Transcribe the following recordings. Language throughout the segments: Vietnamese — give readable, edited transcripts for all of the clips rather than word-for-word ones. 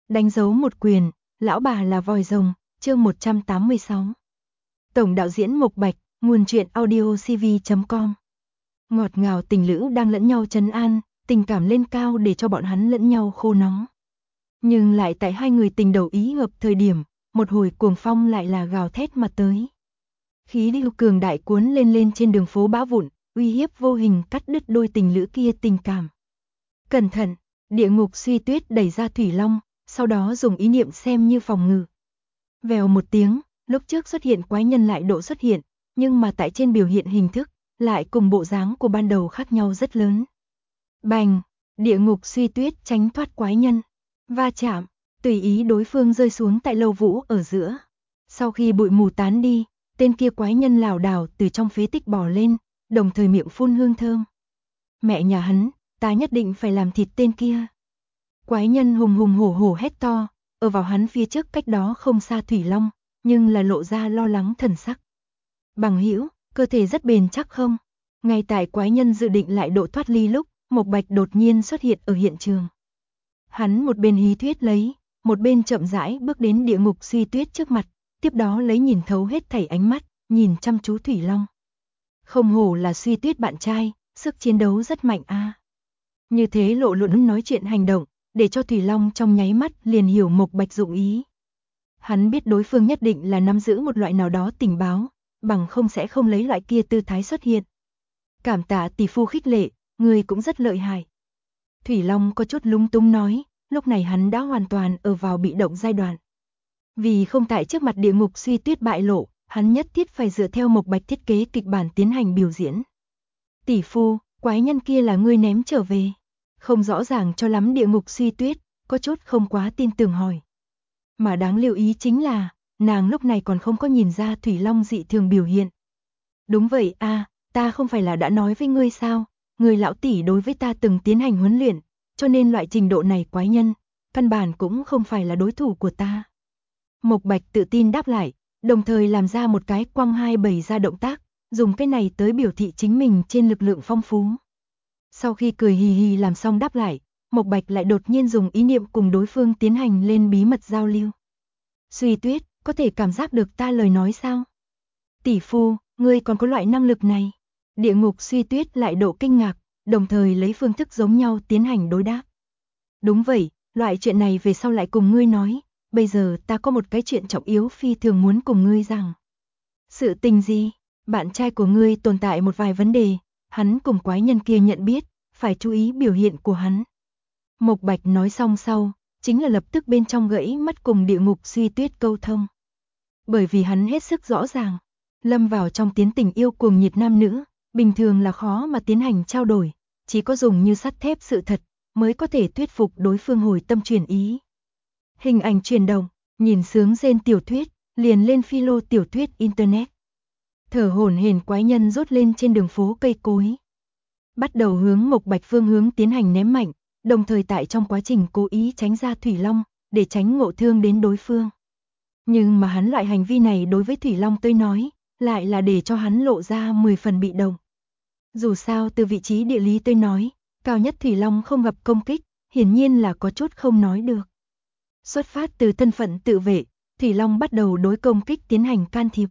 Đánh dấu một quyền, lão bà là vòi rồng, chương 186. Tổng đạo diễn Mộc Bạch, nguồn truyện audio cv.com. Ngọt ngào tình lữ đang lẫn nhau trấn an, tình cảm lên cao để cho bọn hắn lẫn nhau khô nóng. Nhưng lại tại hai người tình đầu ý hợp thời điểm, một hồi cuồng phong lại là gào thét mà tới. Khí lưu cường đại cuốn lên trên đường phố bão vụn, uy hiếp vô hình cắt đứt đôi tình lữ kia tình cảm. Cẩn thận, địa ngục suy tuyết đẩy ra Thủy Long, sau đó dùng ý niệm xem như phòng ngự. Vèo một tiếng, lúc trước xuất hiện quái nhân lại độ xuất hiện, nhưng mà tại trên biểu hiện hình thức, lại cùng bộ dáng của ban đầu khác nhau rất lớn. Bành, địa ngục suy tuyết tránh thoát quái nhân, va chạm, tùy ý đối phương rơi xuống tại lầu vũ ở giữa. Sau khi bụi mù tán đi, tên kia quái nhân lảo đảo từ trong phế tích bò lên, đồng thời miệng phun hương thơm. Mẹ nhà hắn, ta nhất định phải làm thịt tên kia. Quái nhân hùng hùng hổ hổ hét to, ở vào hắn phía trước cách đó không xa Thủy Long, nhưng là lộ ra lo lắng thần sắc. Bằng hữu, cơ thể rất bền chắc không? Ngay tại quái nhân dự định lại độ thoát ly lúc, Mộc Bạch đột nhiên xuất hiện ở hiện trường. Hắn một bên hí thuyết lấy, một bên chậm rãi bước đến địa ngục suy tuyết trước mặt, tiếp đó lấy nhìn thấu hết thảy ánh mắt, nhìn chăm chú Thủy Long. Không hổ là suy tuyết bạn trai, sức chiến đấu rất mạnh a. Như thế lộ luận nói chuyện hành động, để cho Thủy Long trong nháy mắt liền hiểu Mộc Bạch dụng ý. Hắn biết đối phương nhất định là nắm giữ một loại nào đó tình báo, bằng không sẽ không lấy loại kia tư thái xuất hiện. Cảm tạ tỷ phu khích lệ, người cũng rất lợi hại. Thủy Long có chút lúng túng nói, lúc này hắn đã hoàn toàn ở vào bị động giai đoạn. Vì không tại trước mặt địa ngục suy tuyết bại lộ, hắn nhất thiết phải dựa theo Mộc Bạch thiết kế kịch bản tiến hành biểu diễn. Tỷ phu, quái nhân kia là ngươi ném trở về. Không rõ ràng cho lắm địa ngục suy tuyết, có chút không quá tin tưởng hỏi. Mà đáng lưu ý chính là, nàng lúc này còn không có nhìn ra Thủy Long dị thường biểu hiện. Đúng vậy a, ta không phải là đã nói với ngươi sao, người lão tỷ đối với ta từng tiến hành huấn luyện, cho nên loại trình độ này quái nhân, căn bản cũng không phải là đối thủ của ta. Mộc Bạch tự tin đáp lại, đồng thời làm ra một cái quăng hai bẩy ra động tác, dùng cái này tới biểu thị chính mình trên lực lượng phong phú. Sau khi cười hì hì làm xong đáp lại, Mộc Bạch lại đột nhiên dùng ý niệm cùng đối phương tiến hành lên bí mật giao lưu. Suy tuyết, có thể cảm giác được ta lời nói sao? Tỷ phu, ngươi còn có loại năng lực này. Địa ngục suy tuyết lại độ kinh ngạc, đồng thời lấy phương thức giống nhau tiến hành đối đáp. Đúng vậy, loại chuyện này về sau lại cùng ngươi nói, bây giờ ta có một cái chuyện trọng yếu phi thường muốn cùng ngươi rằng. Sự tình gì? Bạn trai của ngươi tồn tại một vài vấn đề, hắn cùng quái nhân kia nhận biết, phải chú ý biểu hiện của hắn. Mộc Bạch nói xong sau, chính là lập tức bên trong gãy mắt cùng địa ngục suy tuyết câu thông. Bởi vì hắn hết sức rõ ràng, lâm vào trong tiến tình yêu cuồng nhiệt nam nữ, bình thường là khó mà tiến hành trao đổi, chỉ có dùng như sắt thép sự thật, mới có thể thuyết phục đối phương hồi tâm chuyển ý. Hình ảnh chuyển động, nhìn sướng rên tiểu thuyết, liền lên philo tiểu thuyết internet. Thở hổn hển quái nhân rút lên trên đường phố cây cối. Bắt đầu hướng Mộc Bạch phương hướng tiến hành ném mạnh, đồng thời tại trong quá trình cố ý tránh ra Thủy Long, để tránh ngộ thương đến đối phương. Nhưng mà hắn loại hành vi này đối với Thủy Long tôi nói, lại là để cho hắn lộ ra 10 phần bị động. Dù sao từ vị trí địa lý tôi nói, cao nhất Thủy Long không gặp công kích, hiển nhiên là có chút không nói được. Xuất phát từ thân phận tự vệ, Thủy Long bắt đầu đối công kích tiến hành can thiệp.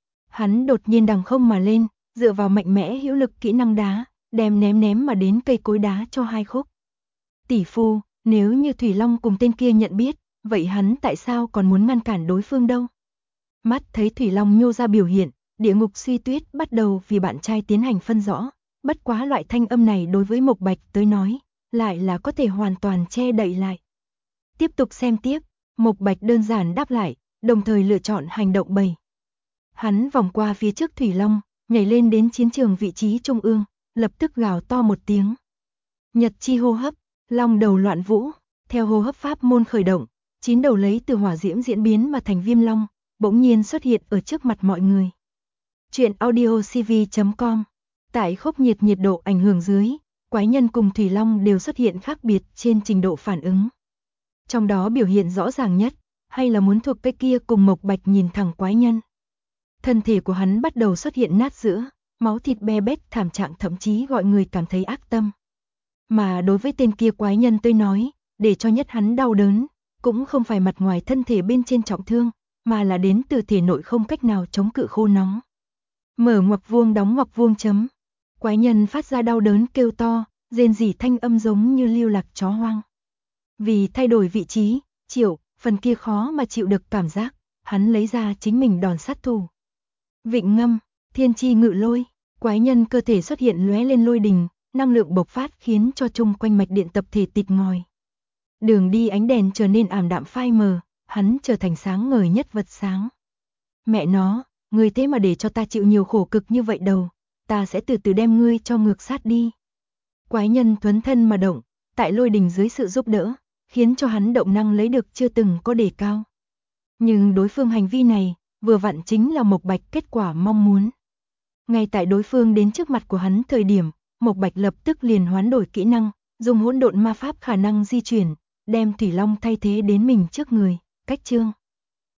Hắn đột nhiên đằng không mà lên, dựa vào mạnh mẽ hữu lực kỹ năng đá, đem ném mà đến cây cối đá cho hai khúc. Tỷ phu, nếu như Thủy Long cùng tên kia nhận biết, vậy hắn tại sao còn muốn ngăn cản đối phương đâu? Mắt thấy Thủy Long nhô ra biểu hiện, địa ngục suy tuyết bắt đầu vì bạn trai tiến hành phân rõ, bất quá loại thanh âm này đối với Mộc Bạch tới nói, lại là có thể hoàn toàn che đậy lại. Tiếp tục xem tiếp, Mộc Bạch đơn giản đáp lại, đồng thời lựa chọn hành động bầy. Hắn vòng qua phía trước Thủy Long, nhảy lên đến chiến trường vị trí trung ương, lập tức gào to một tiếng. Nhật chi hô hấp, long đầu loạn vũ, theo hô hấp pháp môn khởi động, 9 đầu lấy từ hỏa diễm diễn biến mà thành viêm long, bỗng nhiên xuất hiện ở trước mặt mọi người. Chuyện audio cv.com. Tại khốc nhiệt độ ảnh hưởng dưới, quái nhân cùng Thủy Long đều xuất hiện khác biệt trên trình độ phản ứng. Trong đó biểu hiện rõ ràng nhất, hay là muốn thuộc cái kia cùng Mộc Bạch nhìn thẳng quái nhân. Thân thể của hắn bắt đầu xuất hiện nát giữa, máu thịt be bét thảm trạng thậm chí gọi người cảm thấy ác tâm. Mà đối với tên kia quái nhân tôi nói, để cho nhất hắn đau đớn, cũng không phải mặt ngoài thân thể bên trên trọng thương, mà là đến từ thể nội không cách nào chống cự khô nóng. Mở ngoặc vuông đóng ngoặc vuông chấm. Quái nhân phát ra đau đớn kêu to, rên rỉ thanh âm giống như lưu lạc chó hoang. Vì thay đổi vị trí, Triệu, phần kia khó mà chịu được cảm giác, hắn lấy ra chính mình đòn sát thủ. Vịnh ngâm, thiên chi ngự lôi, quái nhân cơ thể xuất hiện lóe lên lôi đình, năng lượng bộc phát khiến cho chung quanh mạch điện tập thể tịt ngòi. Đường đi ánh đèn trở nên ảm đạm phai mờ, hắn trở thành sáng ngời nhất vật sáng. Mẹ nó, ngươi thế mà để cho ta chịu nhiều khổ cực như vậy đâu, ta sẽ từ từ đem ngươi cho ngược sát đi. Quái nhân thuấn thân mà động, tại lôi đình dưới sự giúp đỡ, khiến cho hắn động năng lấy được chưa từng có đề cao. Nhưng đối phương hành vi này, vừa vặn chính là Mộc Bạch kết quả mong muốn. Ngay tại đối phương đến trước mặt của hắn thời điểm, Mộc Bạch lập tức liền hoán đổi kỹ năng, dùng hỗn độn ma pháp khả năng di chuyển, đem Thủy Long thay thế đến mình trước người, cách chương.